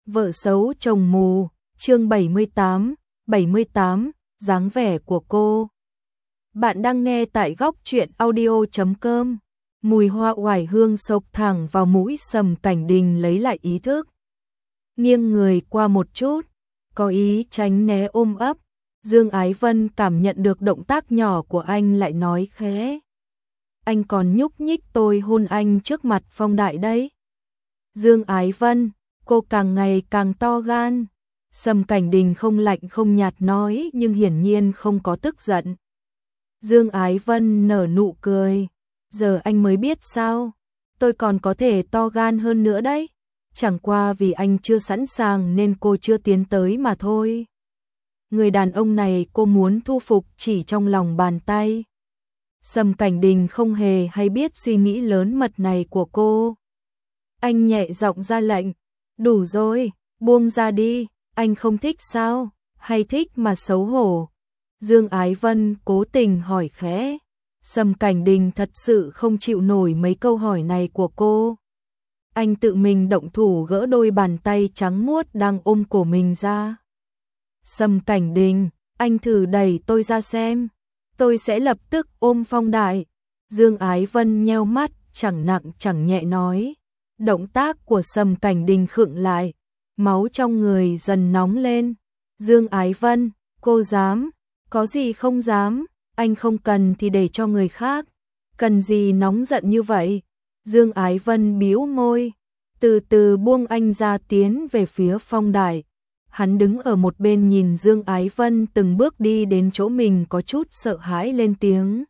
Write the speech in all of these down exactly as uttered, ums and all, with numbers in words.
Vợ xấu chồng mù, chương bảy mươi tám, bảy mươi tám, dáng vẻ của cô. Bạn đang nghe tại góc truyện audio chấm com. Mùi hoa oải hương xộc thẳng vào mũi, Sầm Cảnh Đình lấy lại ý thức. Nghiêng người qua một chút, có ý tránh né ôm ấp. Dương Ái Vân cảm nhận được động tác nhỏ của anh, lại nói khẽ: anh còn nhúc nhích tôi hôn anh trước mặt Phong Đại đấy. Dương Ái Vân, cô càng ngày càng to gan. Sầm Cảnh Đình không lạnh không nhạt nói, nhưng hiển nhiên không có tức giận. Dương Ái Vân nở nụ cười. Giờ anh mới biết sao? Tôi còn có thể to gan hơn nữa đấy. Chẳng qua vì anh chưa sẵn sàng nên cô chưa tiến tới mà thôi. Người đàn ông này cô muốn thu phục chỉ trong lòng bàn tay. Sầm Cảnh Đình không hề hay biết suy nghĩ lớn mật này của cô. Anh nhẹ giọng ra lệnh: đủ rồi, buông ra đi. Anh không thích sao? Hay thích mà xấu hổ? Dương Ái Vân cố tình hỏi khẽ. Sầm Cảnh Đình thật sự không chịu nổi mấy câu hỏi này của cô. Anh tự mình động thủ gỡ đôi bàn tay trắng muốt đang ôm cổ mình ra. Sầm Cảnh Đình, anh thử đẩy tôi ra xem. Tôi sẽ lập tức ôm Phong Đại. Dương Ái Vân nheo mắt, chẳng nặng chẳng nhẹ nói. Động tác của Sầm Cảnh Đình khựng lại, máu trong người dần nóng lên. Dương Ái Vân, cô dám? Có gì không dám? Anh không cần thì để cho người khác. Cần gì nóng giận như vậy? Dương Ái Vân bĩu môi, từ từ buông anh ra, tiến về phía Phong Đại. Hắn đứng ở một bên nhìn Dương Ái Vân từng bước đi đến chỗ mình, có chút sợ hãi lên tiếng: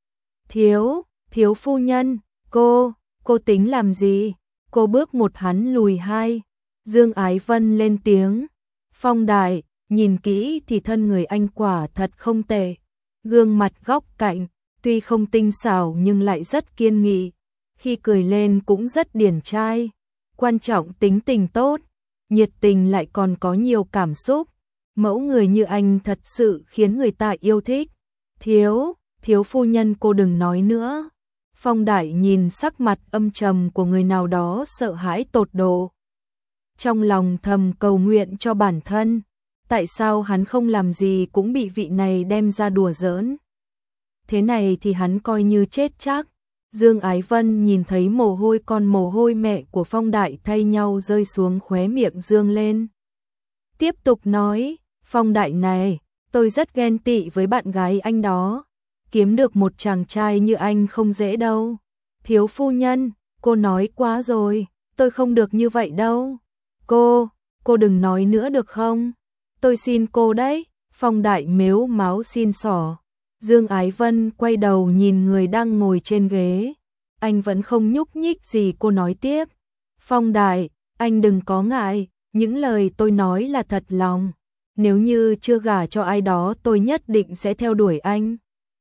Thiếu, thiếu phu nhân, cô, cô tính làm gì? Cô bước một hắn lùi hai. Dương Ái Vân lên tiếng: Phong Đại, nhìn kỹ thì thân người anh quả thật không tệ. Gương mặt góc cạnh, tuy không tinh xảo nhưng lại rất kiên nghị. Khi cười lên cũng rất điển trai. Quan trọng tính tình tốt, nhiệt tình, lại còn có nhiều cảm xúc. Mẫu người như anh thật sự khiến người ta yêu thích. Thiếu, thiếu phu nhân cô đừng nói nữa. Phong Đại nhìn sắc mặt âm trầm của người nào đó, sợ hãi tột độ. Trong lòng thầm cầu nguyện cho bản thân. Tại sao hắn không làm gì cũng bị vị này đem ra đùa giỡn? Thế này thì hắn coi như chết chắc. Dương Ái Vân nhìn thấy mồ hôi con mồ hôi mẹ của Phong Đại thay nhau rơi xuống khóe miệng dương lên. Tiếp tục nói: Phong Đại này, tôi rất ghen tị với bạn gái anh đó. Kiếm được một chàng trai như anh không dễ đâu. Thiếu phu nhân, cô nói quá rồi, tôi không được như vậy đâu. Cô, cô đừng nói nữa được không? Tôi xin cô đấy. Phong Đại mếu máo xin xỏ. Dương Ái Vân quay đầu nhìn người đang ngồi trên ghế. Anh vẫn không nhúc nhích gì. Cô nói tiếp: Phong Đại, anh đừng có ngại, những lời tôi nói là thật lòng. Nếu như chưa gả cho ai đó tôi nhất định sẽ theo đuổi anh.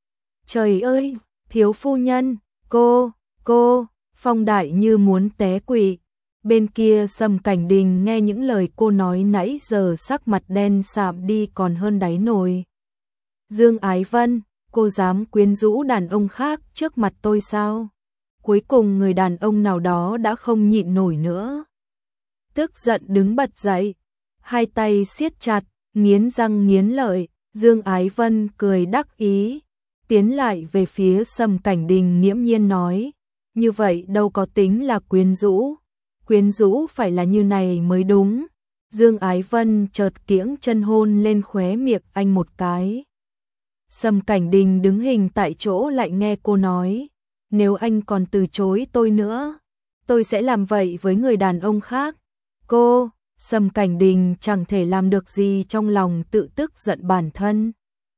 Trời ơi, thiếu phu nhân, cô, cô, Phong Đại như muốn té quỵ. Bên kia Sầm Cảnh Đình nghe những lời cô nói nãy giờ, sắc mặt đen sạm đi còn hơn đáy nồi. Dương Ái Vân, cô dám quyến rũ đàn ông khác trước mặt tôi sao? Cuối cùng người đàn ông nào đó đã không nhịn nổi nữa. Tức giận đứng bật dậy, hai tay siết chặt, nghiến răng nghiến lợi. Dương Ái Vân cười đắc ý, tiến lại về phía Sầm Cảnh Đình nghiễm nhiên nói: như vậy đâu có tính là quyến rũ. Quyến rũ phải là như này mới đúng. Dương Ái Vân chợt kiễng chân hôn lên khóe miệng anh một cái. Sầm Cảnh Đình đứng hình tại chỗ, lại nghe cô nói: nếu anh còn từ chối tôi nữa, tôi sẽ làm vậy với người đàn ông khác. Cô, Sầm Cảnh Đình chẳng thể làm được gì, trong lòng tự tức giận bản thân.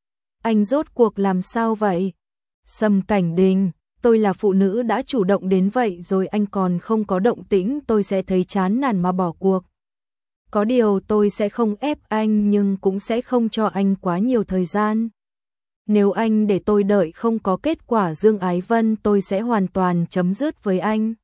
Anh rốt cuộc làm sao vậy? Sầm Cảnh Đình, tôi là phụ nữ đã chủ động đến vậy rồi, anh còn không có động tĩnh tôi sẽ thấy chán nản mà bỏ cuộc. Có điều tôi sẽ không ép anh, nhưng cũng sẽ không cho anh quá nhiều thời gian. Nếu anh để tôi đợi không có kết quả Dương Ái Vân, tôi sẽ hoàn toàn chấm dứt với anh.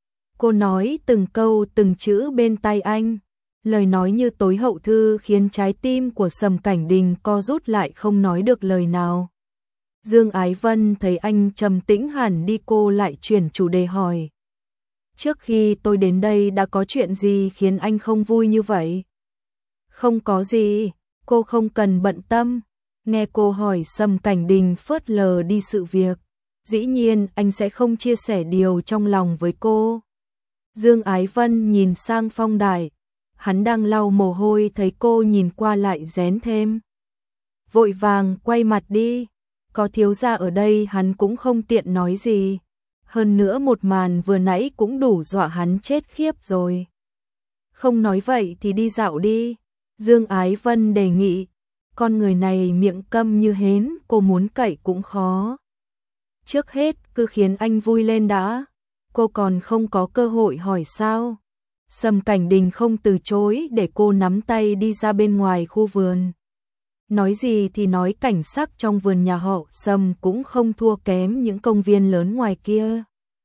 Cô nói từng câu từng chữ bên tai anh. Lời nói như tối hậu thư khiến trái tim của Sầm Cảnh Đình co rút lại, không nói được lời nào. Dương Ái Vân thấy anh trầm tĩnh hẳn đi, cô lại chuyển chủ đề hỏi: trước khi tôi đến đây đã có chuyện gì khiến anh không vui như vậy? Không có gì, cô không cần bận tâm. Nghe cô hỏi, Sầm Cảnh Đình phớt lờ đi sự việc. Dĩ nhiên anh sẽ không chia sẻ điều trong lòng với cô. Dương Ái Vân nhìn sang Phong Đại. Hắn đang lau mồ hôi thấy cô nhìn qua lại rén thêm. Vội vàng quay mặt đi. Có thiếu gia ở đây hắn cũng không tiện nói gì. Hơn nữa một màn vừa nãy cũng đủ dọa hắn chết khiếp rồi. Không nói vậy thì đi dạo đi. Dương Ái Vân đề nghị. Con người này miệng câm như hến, cô muốn cậy cũng khó. Trước hết cứ khiến anh vui lên đã. Cô còn không có cơ hội hỏi sao. Sầm Cảnh Đình không từ chối để cô nắm tay đi ra bên ngoài khu vườn. Nói gì thì nói, cảnh sắc trong vườn nhà họ Sầm cũng không thua kém những công viên lớn ngoài kia.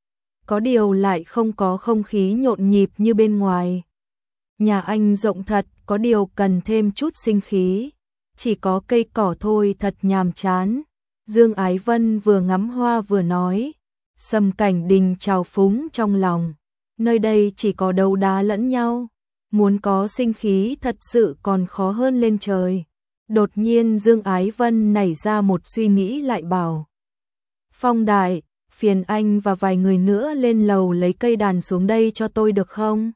Có điều lại không có không khí nhộn nhịp như bên ngoài. Nhà anh rộng thật, có điều cần thêm chút sinh khí. Chỉ có cây cỏ thôi, thật nhàm chán. Dương Ái Vân vừa ngắm hoa vừa nói. Sầm Cảnh Đình trào phúng trong lòng. Nơi đây chỉ có đấu đá lẫn nhau. Muốn có sinh khí thật sự còn khó hơn lên trời. Đột nhiên Dương Ái Vân nảy ra một suy nghĩ, lại bảo. Phong Đại, phiền anh và vài người nữa lên lầu lấy cây đàn xuống đây cho tôi được không?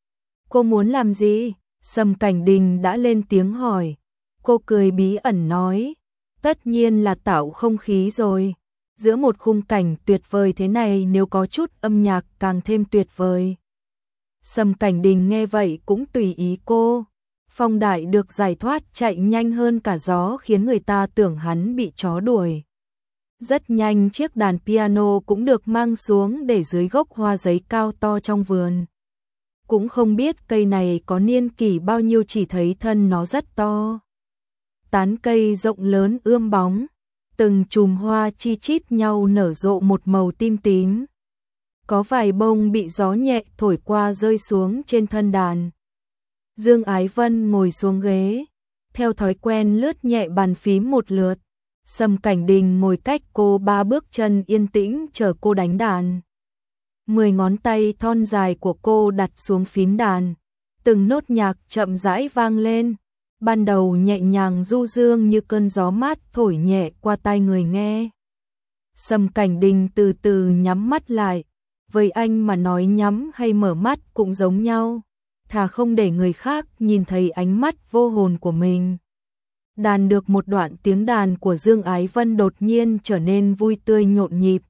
Cô muốn làm gì? Sầm Cảnh Đình đã lên tiếng hỏi. Cô cười bí ẩn nói. Tất nhiên là tạo không khí rồi. Giữa một khung cảnh tuyệt vời thế này, nếu có chút âm nhạc càng thêm tuyệt vời. Sầm Cảnh Đình nghe vậy cũng tùy ý cô. Phong Đại được giải thoát chạy nhanh hơn cả gió, khiến người ta tưởng hắn bị chó đuổi. Rất nhanh chiếc đàn piano cũng được mang xuống để dưới gốc hoa giấy cao to trong vườn. Cũng không biết cây này có niên kỷ bao nhiêu, chỉ thấy thân nó rất to. Tán cây rộng lớn ươm bóng, từng chùm hoa chi chít nhau nở rộ một màu tím tím. Có vài bông bị gió nhẹ thổi qua rơi xuống trên thân đàn. Dương Ái Vân ngồi xuống ghế, theo thói quen lướt nhẹ bàn phím một lượt. Sầm Cảnh Đình ngồi cách cô ba bước chân yên tĩnh chờ cô đánh đàn. Mười ngón tay thon dài của cô đặt xuống phím đàn, từng nốt nhạc chậm rãi vang lên. Ban đầu nhẹ nhàng du dương như cơn gió mát thổi nhẹ qua tai người nghe. Sầm Cảnh Đình từ từ nhắm mắt lại. Với anh mà nói nhắm hay mở mắt cũng giống nhau. Thà không để người khác nhìn thấy ánh mắt vô hồn của mình. Đàn được một đoạn, tiếng đàn của Dương Ái Vân đột nhiên trở nên vui tươi nhộn nhịp.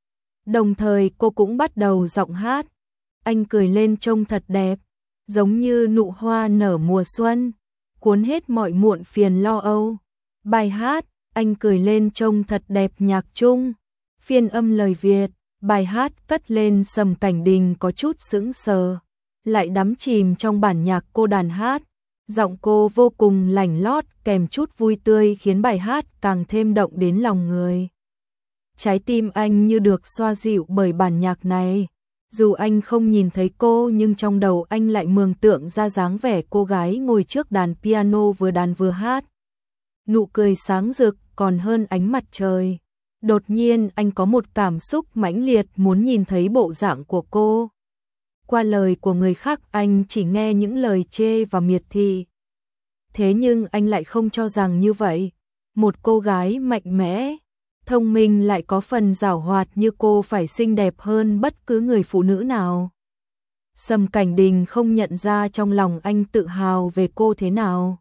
Đồng thời cô cũng bắt đầu giọng hát. Anh cười lên trông thật đẹp, giống như nụ hoa nở mùa xuân, cuốn hết mọi muộn phiền lo âu. Bài hát Anh cười lên trông thật đẹp nhạc Trung, phiên âm lời Việt. Bài hát cất lên, Sầm Cảnh Đình có chút sững sờ, lại đắm chìm trong bản nhạc cô đàn hát. Giọng cô vô cùng lành lót kèm chút vui tươi khiến bài hát càng thêm động đến lòng người. Trái tim anh như được xoa dịu bởi bản nhạc này. Dù anh không nhìn thấy cô nhưng trong đầu anh lại mường tượng ra dáng vẻ cô gái ngồi trước đàn piano vừa đàn vừa hát. Nụ cười sáng rực còn hơn ánh mặt trời. Đột nhiên anh có một cảm xúc mãnh liệt muốn nhìn thấy bộ dạng của cô. Qua lời của người khác anh chỉ nghe những lời chê và miệt thị. Thế nhưng anh lại không cho rằng như vậy. Một cô gái mạnh mẽ, thông minh lại có phần giảo hoạt như cô phải xinh đẹp hơn bất cứ người phụ nữ nào. Sầm Cảnh Đình không nhận ra trong lòng anh tự hào về cô thế nào.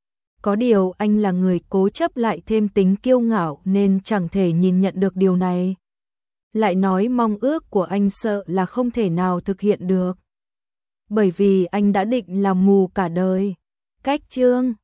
Có điều anh là người cố chấp lại thêm tính kiêu ngạo nên chẳng thể nhìn nhận được điều này. Lại nói mong ước của anh sợ là không thể nào thực hiện được. Bởi vì anh đã định làm mù cả đời. Cách chương